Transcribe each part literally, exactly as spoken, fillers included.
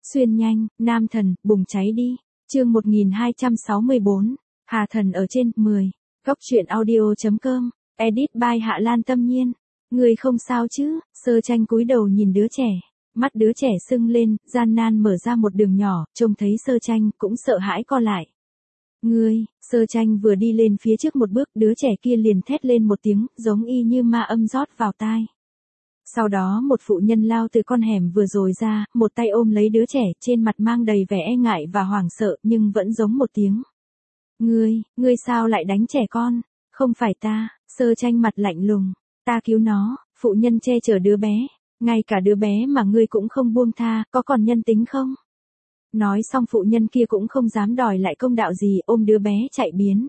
Xuyên nhanh, nam thần, bùng cháy đi. Chương một nghìn hai trăm sáu mươi bốn. Hà thần ở trên, mười. Góc truyện audio.com. Edit by Hạ Lan Tâm Nhiên. Người không sao chứ? Sơ tranh cúi đầu nhìn đứa trẻ. Mắt đứa trẻ sưng lên, gian nan mở ra một đường nhỏ, trông thấy sơ tranh, cũng sợ hãi co lại. Ngươi, sơ tranh vừa đi lên phía trước một bước, đứa trẻ kia liền thét lên một tiếng, giống y như ma âm rót vào tai. Sau đó một phụ nhân lao từ con hẻm vừa rồi ra, một tay ôm lấy đứa trẻ, trên mặt mang đầy vẻ e ngại và hoảng sợ, nhưng vẫn giống một tiếng. Ngươi, ngươi sao lại đánh trẻ con? Không phải ta. Sơ tranh mặt lạnh lùng. Ta cứu nó. Phụ nhân che chở đứa bé. Ngay cả đứa bé mà ngươi cũng không buông tha, có còn nhân tính không? Nói xong phụ nhân kia cũng không dám đòi lại công đạo gì, ôm đứa bé chạy biến.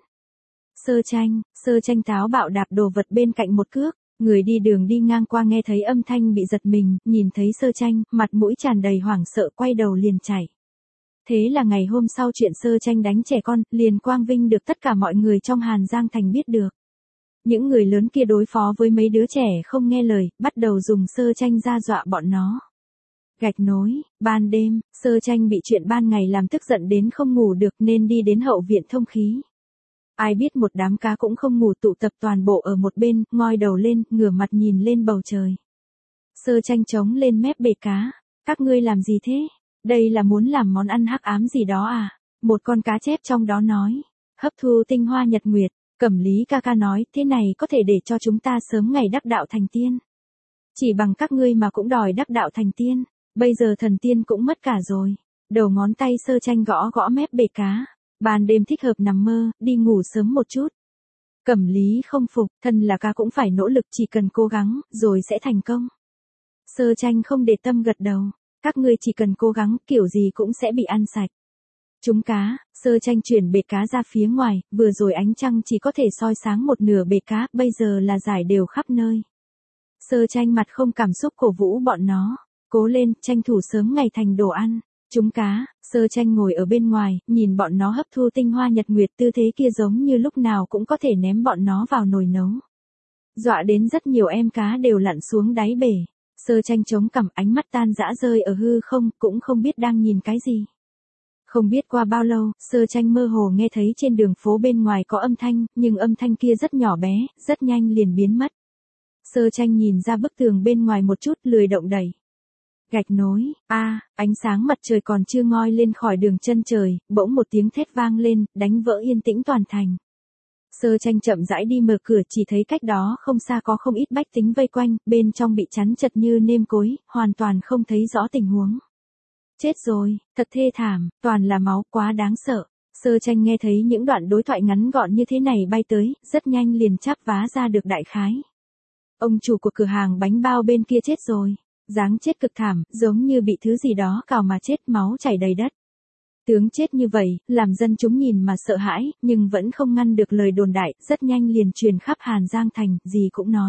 Sơ tranh, sơ tranh táo bạo đạp đồ vật bên cạnh một cước. Người đi đường đi ngang qua nghe thấy âm thanh bị giật mình, nhìn thấy sơ tranh, mặt mũi tràn đầy hoảng sợ, quay đầu liền chạy. Thế là ngày hôm sau chuyện sơ tranh đánh trẻ con, liền quang vinh được tất cả mọi người trong Hàn Giang Thành biết được. Những người lớn kia đối phó với mấy đứa trẻ không nghe lời, bắt đầu dùng sơ tranh ra dọa bọn nó. Gạch nối, ban đêm, sơ tranh bị chuyện ban ngày làm tức giận đến không ngủ được nên đi đến hậu viện thông khí. Ai biết một đám cá cũng không ngủ tụ tập toàn bộ ở một bên, ngoi đầu lên, ngửa mặt nhìn lên bầu trời. Sơ tranh trống lên mép bể cá. Các ngươi làm gì thế? Đây là muốn làm món ăn hắc ám gì đó à? Một con cá chép trong đó nói. Hấp thu tinh hoa nhật nguyệt. Cẩm Lý ca ca nói, thế này có thể để cho chúng ta sớm ngày đắc đạo thành tiên. Chỉ bằng các ngươi mà cũng đòi đắc đạo thành tiên. Bây giờ thần tiên cũng mất cả rồi. Đầu ngón tay sơ tranh gõ gõ mép bể cá. Ban đêm thích hợp nằm mơ, đi ngủ sớm một chút. Cẩm Lý không phục, thân là ca cũng phải nỗ lực, chỉ cần cố gắng, rồi sẽ thành công. Sơ tranh không để tâm gật đầu. Các ngươi chỉ cần cố gắng, kiểu gì cũng sẽ bị ăn sạch. Trúng cá, sơ tranh chuyển bể cá ra phía ngoài, vừa rồi ánh trăng chỉ có thể soi sáng một nửa bể cá, bây giờ là rải đều khắp nơi. Sơ tranh mặt không cảm xúc cổ vũ bọn nó. Cố lên, tranh thủ sớm ngày thành đồ ăn. Trúng cá, sơ tranh ngồi ở bên ngoài, nhìn bọn nó hấp thu tinh hoa nhật nguyệt, tư thế kia giống như lúc nào cũng có thể ném bọn nó vào nồi nấu. Dọa đến rất nhiều em cá đều lặn xuống đáy bể. Sơ tranh chống cằm, ánh mắt tan rã rơi ở hư không, cũng không biết đang nhìn cái gì. Không biết qua bao lâu, sơ tranh mơ hồ nghe thấy trên đường phố bên ngoài có âm thanh, nhưng âm thanh kia rất nhỏ bé, rất nhanh liền biến mất. Sơ tranh nhìn ra bức tường bên ngoài một chút, lười động đẩy. Gạch nối, a, à, ánh sáng mặt trời còn chưa ngoi lên khỏi đường chân trời, bỗng một tiếng thét vang lên, đánh vỡ yên tĩnh toàn thành. Sơ tranh chậm rãi đi mở cửa, chỉ thấy cách đó không xa có không ít bách tính vây quanh, bên trong bị chắn chật như nêm cối, hoàn toàn không thấy rõ tình huống. Chết rồi, thật thê thảm, toàn là máu, quá đáng sợ. Sơ tranh nghe thấy những đoạn đối thoại ngắn gọn như thế này bay tới, rất nhanh liền chắp vá ra được đại khái. Ông chủ của cửa hàng bánh bao bên kia chết rồi. Dáng chết cực thảm, giống như bị thứ gì đó cào mà chết, máu chảy đầy đất. Tướng chết như vậy, làm dân chúng nhìn mà sợ hãi, nhưng vẫn không ngăn được lời đồn đại, rất nhanh liền truyền khắp Hàn Giang Thành, gì cũng nói.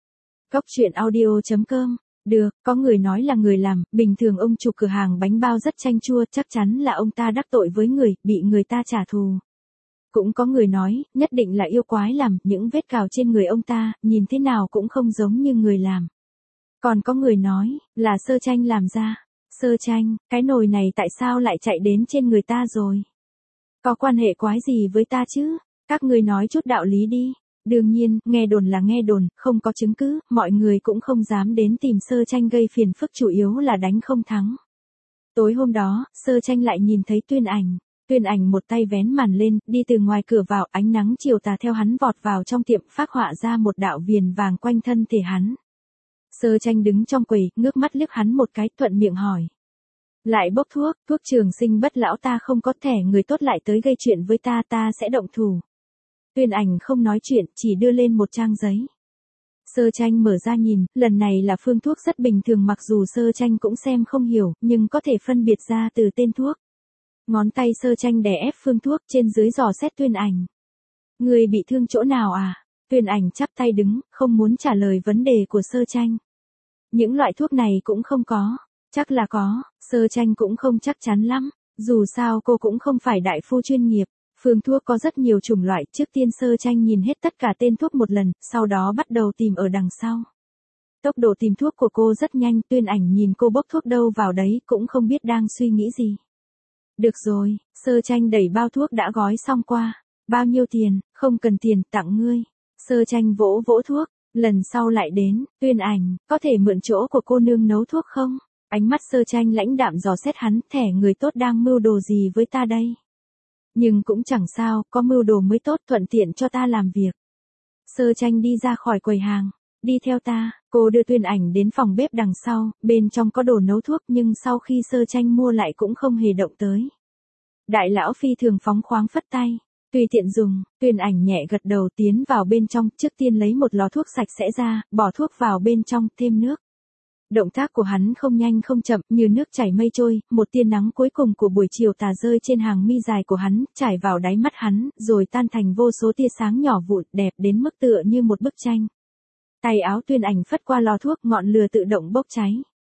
Góc truyện audio.com. Được, có người nói là người làm, bình thường ông chủ cửa hàng bánh bao rất chanh chua, chắc chắn là ông ta đắc tội với người, bị người ta trả thù. Cũng có người nói, nhất định là yêu quái làm, những vết cào trên người ông ta, nhìn thế nào cũng không giống như người làm. Còn có người nói, là sơ tranh làm ra. Sơ tranh, cái nồi này tại sao lại chạy đến trên người ta rồi? Có quan hệ quái gì với ta chứ? Các ngươi nói chút đạo lý đi. Đương nhiên, nghe đồn là nghe đồn, không có chứng cứ, mọi người cũng không dám đến tìm sơ tranh gây phiền phức, chủ yếu là đánh không thắng. Tối hôm đó, sơ tranh lại nhìn thấy Tuyên Ảnh. Tuyên Ảnh một tay vén màn lên, đi từ ngoài cửa vào, ánh nắng chiều tà theo hắn vọt vào trong tiệm, phác họa ra một đạo viền vàng quanh thân thể hắn. Sơ tranh đứng trong quầy, ngước mắt liếc hắn một cái, thuận miệng hỏi. Lại bốc thuốc, thuốc trường sinh bất lão ta không có, thẻ người tốt lại tới gây chuyện với ta, ta sẽ động thủ. Tuyên Ảnh không nói chuyện, chỉ đưa lên một trang giấy. Sơ tranh mở ra nhìn, lần này là phương thuốc rất bình thường, mặc dù sơ tranh cũng xem không hiểu, nhưng có thể phân biệt ra từ tên thuốc. Ngón tay sơ tranh đè ép phương thuốc, trên dưới dò xét Tuyên Ảnh. Người bị thương chỗ nào à? Tuyên Ảnh chắp tay đứng, không muốn trả lời vấn đề của sơ tranh. Những loại thuốc này cũng không có. Chắc là có, sơ tranh cũng không chắc chắn lắm. Dù sao cô cũng không phải đại phu chuyên nghiệp. Phương thuốc có rất nhiều chủng loại, trước tiên sơ tranh nhìn hết tất cả tên thuốc một lần, sau đó bắt đầu tìm ở đằng sau. Tốc độ tìm thuốc của cô rất nhanh, Tuyên Ảnh nhìn cô bốc thuốc đâu vào đấy cũng không biết đang suy nghĩ gì. Được rồi, Sơ Tranh đẩy bao thuốc đã gói xong qua. Bao nhiêu tiền? Không cần tiền, tặng ngươi. Sơ Tranh vỗ vỗ thuốc, lần sau lại đến, Tuyên Ảnh, có thể mượn chỗ của cô nương nấu thuốc không? Ánh mắt Sơ Tranh lãnh đạm dò xét hắn, thẻ người tốt đang mưu đồ gì với ta đây? Nhưng cũng chẳng sao, có mưu đồ mới tốt, thuận tiện cho ta làm việc. Sơ Tranh đi ra khỏi quầy hàng, đi theo ta, cô đưa Tuyên Ảnh đến phòng bếp đằng sau, bên trong có đồ nấu thuốc nhưng sau khi Sơ Tranh mua lại cũng không hề động tới. Đại lão phi thường phóng khoáng phất tay, tùy tiện dùng, Tuyên Ảnh nhẹ gật đầu tiến vào bên trong, trước tiên lấy một lọ thuốc sạch sẽ ra, bỏ thuốc vào bên trong, thêm nước. Động tác của hắn không nhanh không chậm, như nước chảy mây trôi, một tia nắng cuối cùng của buổi chiều tà rơi trên hàng mi dài của hắn, trải vào đáy mắt hắn, rồi tan thành vô số tia sáng nhỏ vụn, đẹp đến mức tựa như một bức tranh. Tay áo Tuyên Ảnh phất qua lò thuốc, ngọn lửa tự động bốc cháy.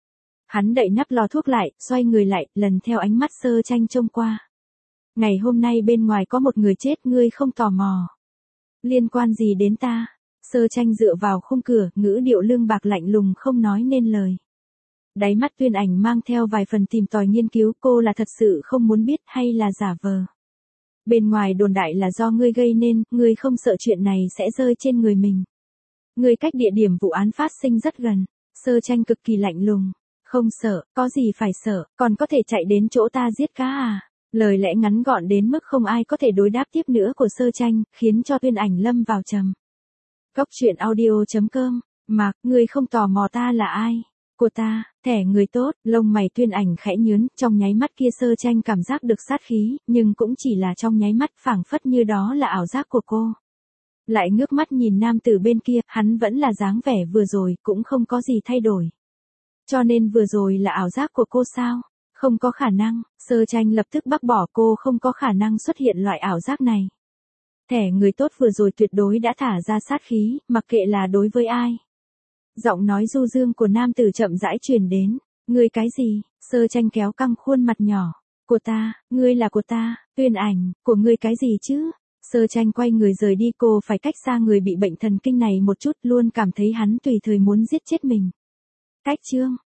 Hắn đậy nắp lò thuốc lại, xoay người lại, lần theo ánh mắt Sơ Tranh trông qua. Ngày hôm nay bên ngoài có một người chết, ngươi không tò mò. Liên quan gì đến ta? Sơ Tranh dựa vào khung cửa, ngữ điệu lương bạc lạnh lùng không nói nên lời. Đáy mắt Tuyên Ảnh mang theo vài phần tìm tòi nghiên cứu, cô là thật sự không muốn biết hay là giả vờ. Bên ngoài đồn đại là do ngươi gây nên, ngươi không sợ chuyện này sẽ rơi trên người mình. Ngươi cách địa điểm vụ án phát sinh rất gần. Sơ Tranh cực kỳ lạnh lùng. Không sợ, có gì phải sợ, còn có thể chạy đến chỗ ta giết cá à? Lời lẽ ngắn gọn đến mức không ai có thể đối đáp tiếp nữa của Sơ Tranh, khiến cho Tuyên Ảnh lâm vào trầm. Góc truyện audio chấm com, Mạc, ngươi không tò mò ta là ai? Của ta, thẻ người tốt, lông mày Tuyên Ảnh khẽ nhướn, trong nháy mắt kia Sơ Tranh cảm giác được sát khí, nhưng cũng chỉ là trong nháy mắt, phảng phất như đó là ảo giác của cô. Lại ngước mắt nhìn nam tử bên kia, hắn vẫn là dáng vẻ vừa rồi, cũng không có gì thay đổi. Cho nên vừa rồi là ảo giác của cô sao? Không có khả năng, Sơ Tranh lập tức bác bỏ, cô không có khả năng xuất hiện loại ảo giác này. Thẻ người tốt vừa rồi tuyệt đối đã thả ra sát khí, mặc kệ là đối với ai. Giọng nói du dương của nam tử chậm rãi truyền đến. Ngươi cái gì? Sơ Tranh kéo căng khuôn mặt nhỏ. Của ta, ngươi là của ta, Tuyên Ảnh, của ngươi cái gì chứ? Sơ Tranh quay người rời đi, cô phải cách xa người bị bệnh thần kinh này một chút, luôn cảm thấy hắn tùy thời muốn giết chết mình. Cách chương.